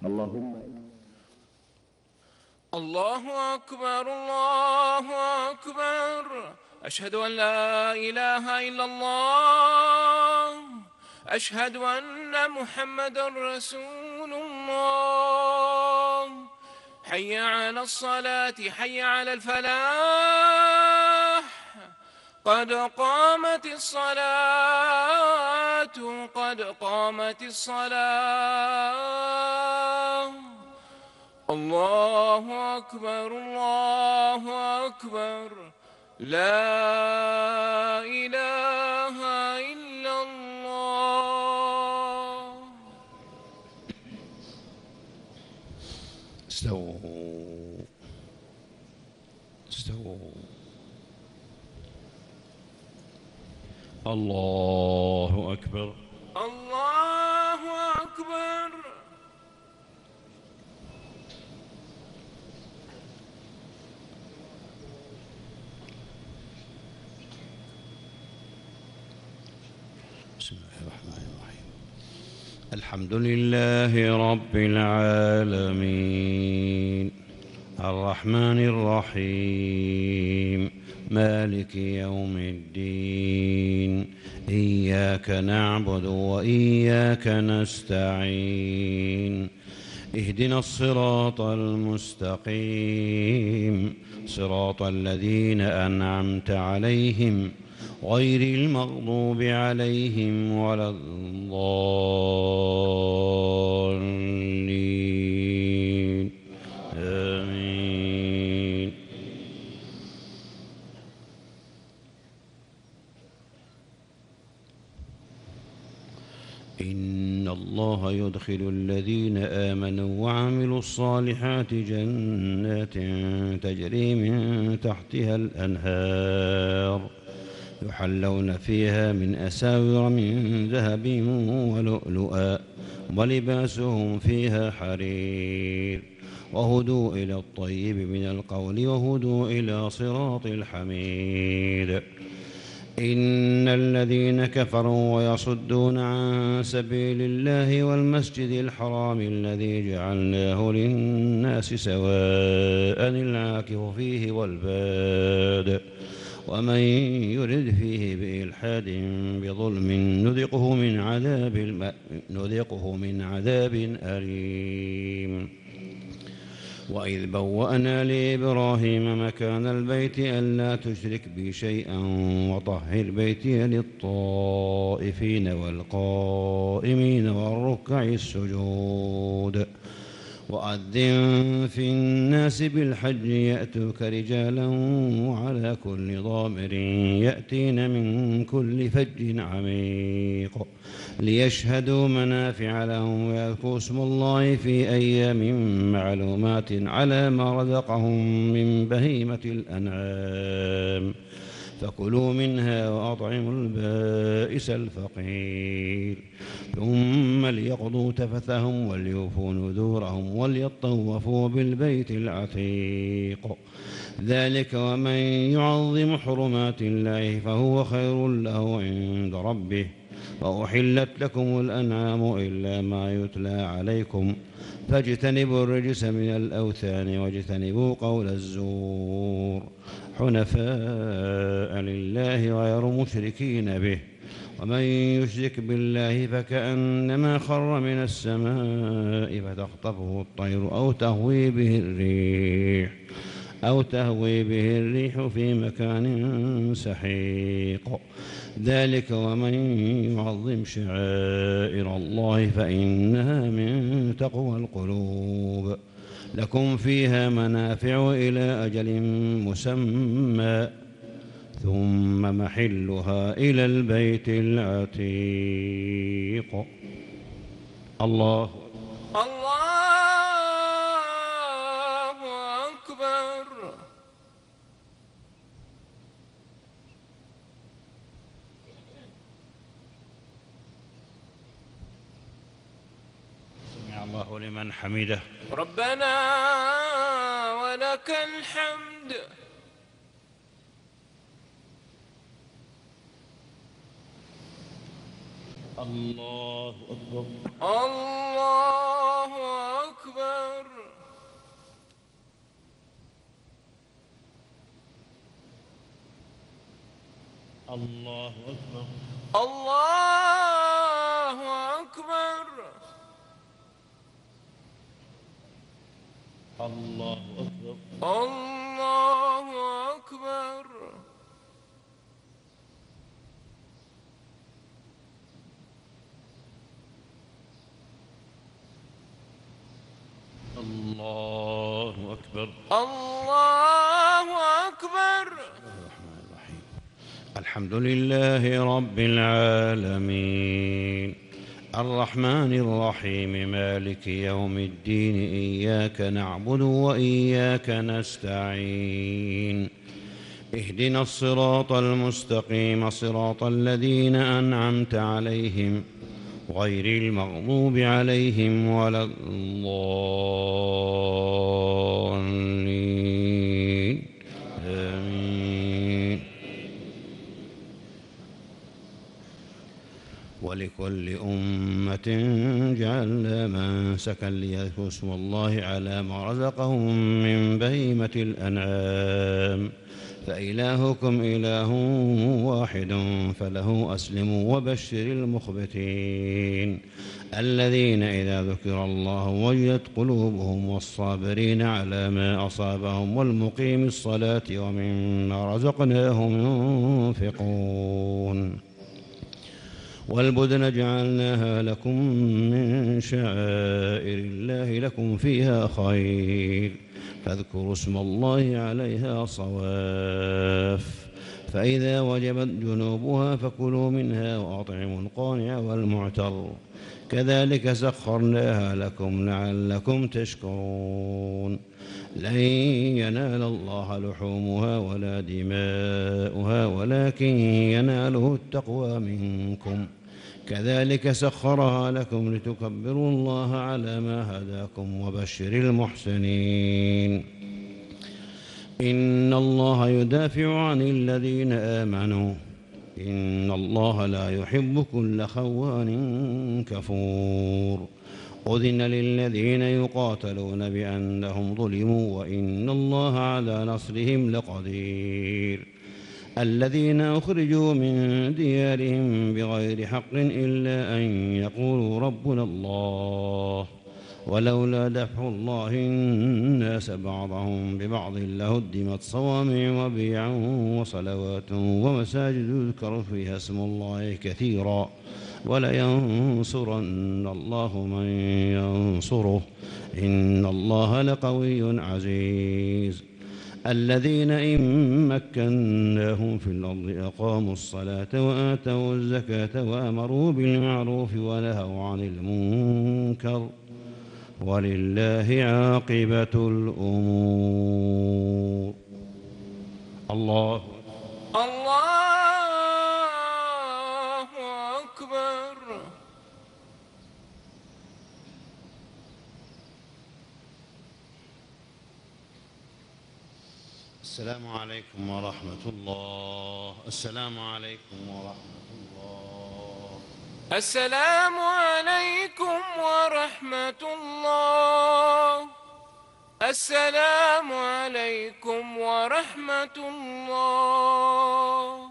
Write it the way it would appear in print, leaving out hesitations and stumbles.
اللهم الله أكبر الله أكبر. أشهد أن لا إله إلا الله. أشهد أن محمدا رسول الله. حي على الصلاة حي على الفلاح. قد قامت الصلاة قد قامت الصلاة. الله أكبر الله أكبر. لا إله إلا الله. استووا استووا. الله أكبر الله أكبر. بسم الله الرحمن الرحيم. الحمد لله رب العالمين الرحمن الرحيم مالك يوم الدين. إياك نعبد وإياك نستعين. اهدنا الصراط المستقيم صراط الذين أنعمت عليهم غير المغضوب عليهم ولا الضالين. آمين. إن الله يدخل الذين آمنوا وعملوا الصالحات جنات تجري من تحتها الأنهار يحلون فيها من أساور من ذهب ولؤلؤا ولباسهم فيها حرير وهدوا إلى الطيب من القول وهدوا إلى صراط الحميد. إن الذين كفروا ويصدون عن سبيل الله والمسجد الحرام الذي جعلناه للناس سواء العاكف فيه والباد ومن يرد فيه بإلحاد بظلم نذقه من عذاب أليم. وإذ بوأنا لإبراهيم مكان البيت ألا تشرك بي شيئا وطهر بيتي للطائفين والقائمين والركع السجود. وأذن في الناس بالحج يأتوك رجالا وعلى كل ضامر يأتين من كل فج عميق ليشهدوا منافع لهم ويذكروا اسم الله في أيام معلومات على ما رزقهم من بهيمة الأنعام فكلوا منها وأطعموا البائس الفقير ثم ليقضوا تفثهم وليوفوا نذورهم وليطوفوا بالبيت العتيق. ذلك ومن يعظم حرمات الله فهو خير له عند ربه. وأحلت لكم الأنعام إلا ما يتلى عليكم فاجتنبوا الرجس من الأوثان واجتنبوا قول الزور حنفاء لله غير مشركين به. ومن يشرك بالله فكأنما خر من السماء فتخطفه الطير أو تهوي به الريح في مكان سحيق. ذلك ومن يعظم شعائر الله فإنها من تقوى القلوب. لكم فيها منافع إلى أجل مسمى ثم محلها إلى البيت العتيق. الله أكبر. سمع الله لمن حمده. ربنا ولك الحمد. الله أكبر. الله أكبر. الله أكبر. الله أكبر. الله أكبر. الله أكبر. الله أكبر. الله أكبر. الحمد لله رب العالمين الرحمن الرحيم مالك يوم الدين إياك نعبد وإياك نستعين اهدنا الصراط المستقيم صراط الذين أنعمت عليهم غير المغضوب عليهم ولا الضالين آمين. ولكل أمة جعلنا منسكا ليذكروا اسم الله على ما رزقهم من بهيمة الأنعام فإلهكم إله واحد فله أسلموا وبشر المخبتين الذين إذا ذكر الله وجلت قلوبهم والصابرين على ما أصابهم والمقيم الصلاة ومما رزقناهم ينفقون والبدن جعلناها لكم من شعائر الله لكم فيها خير فاذكروا اسم الله عليها صواف فإذا وجبت جنوبها فكلوا منها وأطعموا القانع والمعتر كذلك سخرناها لكم لعلكم تشكرون لن ينال الله لحومها ولا دماؤها ولكن يناله التقوى منكم كذلك سخرها لكم لتكبروا الله على ما هداكم وبشر المحسنين إن الله يدافع عن الذين آمنوا إن الله لا يحب كل خوان كفور أذن للذين يقاتلون بأنهم ظلموا وإن الله على نصرهم لقدير الذين أخرجوا من ديارهم بغير حق إلا أن يقولوا ربنا الله ولولا دفع الله الناس بعضهم ببعض لهدمت صوامع وبيع وصلوات ومساجد يذكر فيها اسم الله كثيرا ولينصرن الله من ينصره إن الله لقوي عزيز الذين إن مكناهم في الأرض أقاموا الصلاة وآتوا الزكاة وأمروا بالمعروف ونهوا عن المنكر ولله عاقبة الأمور. الله أكبر. السلام عليكم ورحمة الله. السلام عليكم ورحمة الله. السلام عليكم ورحمة الله. السلام عليكم ورحمة الله.